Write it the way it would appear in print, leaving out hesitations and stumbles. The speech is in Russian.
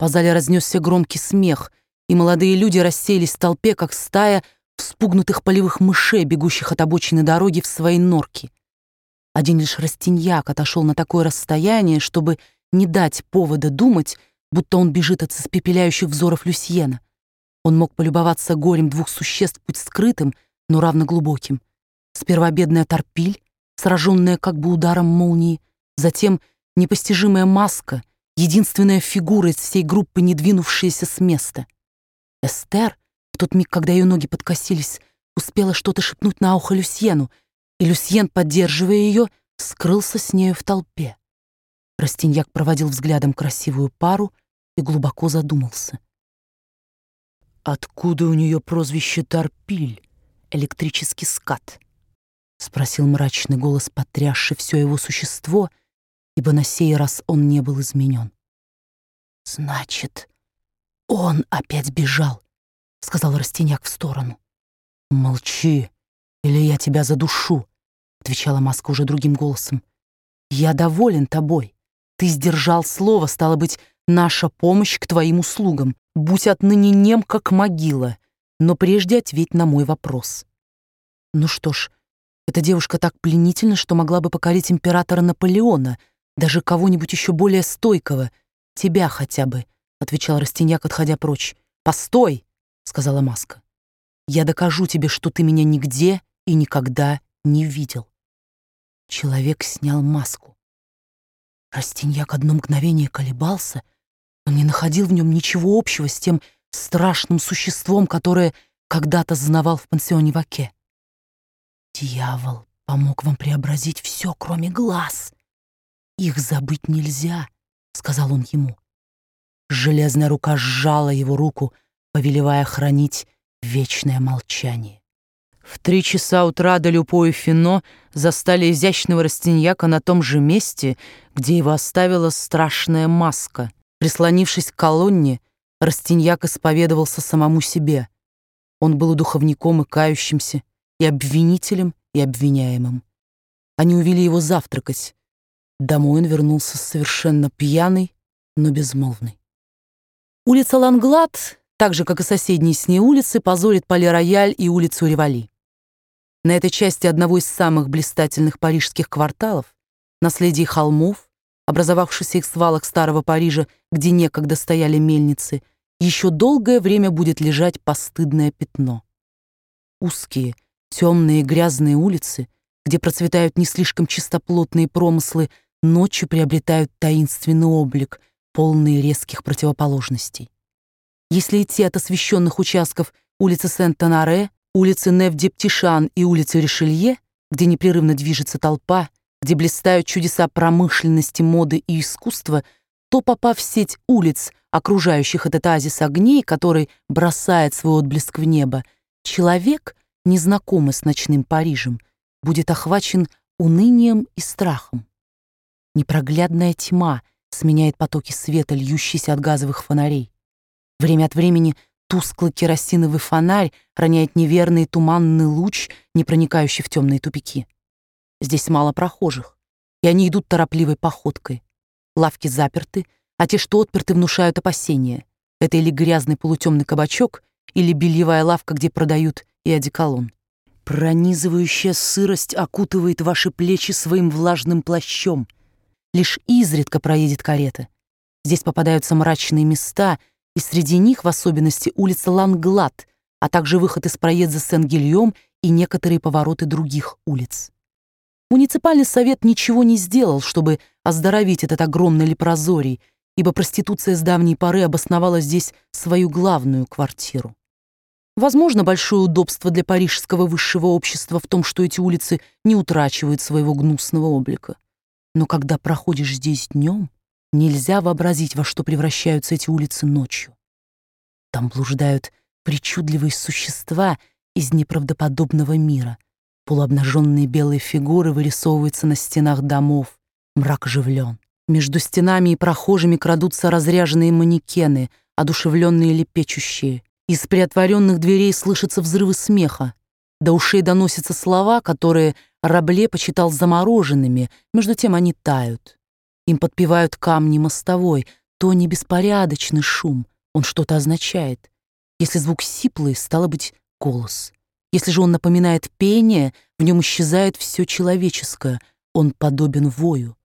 По зале разнесся громкий смех, и молодые люди рассеялись в толпе, как стая вспугнутых полевых мышей, бегущих от обочины дороги в свои норки. Один лишь Растиньяк отошел на такое расстояние, чтобы не дать повода думать, будто он бежит от испепеляющих взоров Люсьена. Он мог полюбоваться горем двух существ, путь скрытым, но равно глубоким. Сперва бедная Торпиль, сраженная как бы ударом молнии, затем непостижимая Маска, единственная фигура из всей группы, не двинувшаяся с места. Эстер, в тот миг, когда ее ноги подкосились, успела что-то шепнуть на ухо Люсьену, и Люсьен, поддерживая ее, скрылся с нею в толпе. Растиньяк проводил взглядом красивую пару и глубоко задумался. «Откуда у нее прозвище Торпиль, электрический скат?» — спросил мрачный голос, потрясший все его существо, ибо на сей раз он не был изменен. «Значит, он опять бежал», — сказал Растиньяк в сторону. «Молчи, или я тебя задушу», — отвечала Маска уже другим голосом. «Я доволен тобой. Ты сдержал слово, стало быть, наша помощь к твоим услугам. Будь отныне нем, как могила, но прежде ответь на мой вопрос». Ну что ж, эта девушка так пленительна, что могла бы покорить императора Наполеона, даже кого-нибудь еще более стойкого, тебя хотя бы, — отвечал Растиньяк, отходя прочь. «Постой!» — сказала Маска. «Я докажу тебе, что ты меня нигде и никогда не видел». Человек снял маску. Растиньяк одно мгновение колебался. Он не находил в нем ничего общего с тем страшным существом, которое когда-то знавал в пансионе Ваке. «Дьявол помог вам преобразить все, кроме глаз. Их забыть нельзя», — сказал он ему. Железная рука сжала его руку, повелевая хранить вечное молчание. В 3 часа утра Делюпо и Фино застали изящного Растиньяка на том же месте, где его оставила страшная Маска. Прислонившись к колонне, Растиньяк исповедовался самому себе. Он был и духовником, и кающимся, и обвинителем, и обвиняемым. Они увели его завтракать. Домой он вернулся совершенно пьяный, но безмолвный. Улица Ланглад, так же, как и соседние с ней улицы, позорит Пале-Рояль и улицу Риволи. На этой части одного из самых блистательных парижских кварталов, наследие холмов, образовавшихся из свалок старого Парижа, где некогда стояли мельницы, еще долгое время будет лежать постыдное пятно. Узкие, темные, грязные улицы, где процветают не слишком чистоплотные промыслы, ночью приобретают таинственный облик, полный резких противоположностей. Если идти от освещенных участков улицы Сент-Оноре, улицы Нев-де-Птишан и улицы Ришелье, где непрерывно движется толпа, где блистают чудеса промышленности, моды и искусства, то, попав в сеть улиц, окружающих этот оазис огней, который бросает свой отблеск в небо, человек, незнакомый с ночным Парижем, будет охвачен унынием и страхом. Непроглядная тьма сменяет потоки света, льющиеся от газовых фонарей. Время от времени тусклый керосиновый фонарь роняет неверный туманный луч, не проникающий в темные тупики. Здесь мало прохожих, и они идут торопливой походкой. Лавки заперты, а те, что отперты, внушают опасения. Это или грязный полутемный кабачок, или бельевая лавка, где продают и одеколон. Пронизывающая сырость окутывает ваши плечи своим влажным плащом. Лишь изредка проедет карета. Здесь попадаются мрачные места, и среди них в особенности улица Ланглад, а также выход из проезда Сен-Гильом и некоторые повороты других улиц. Муниципальный совет ничего не сделал, чтобы оздоровить этот огромный лепрозорий, ибо проституция с давней поры обосновала здесь свою главную квартиру. Возможно, большое удобство для парижского высшего общества в том, что эти улицы не утрачивают своего гнусного облика. Но когда проходишь здесь днем, нельзя вообразить, во что превращаются эти улицы ночью. Там блуждают причудливые существа из неправдоподобного мира. Полуобнаженные белые фигуры вырисовываются на стенах домов. Мрак оживлен. Между стенами и прохожими крадутся разряженные манекены, одушевленные или печущие. Из приотворенных дверей слышатся взрывы смеха. До ушей доносятся слова, которые Рабле почитал замороженными, между тем они тают. Им подпевают камни мостовой, то не беспорядочный шум, он что-то означает. Если звук сиплый, стало быть, голос. Если же он напоминает пение, в нем исчезает все человеческое, он подобен вою.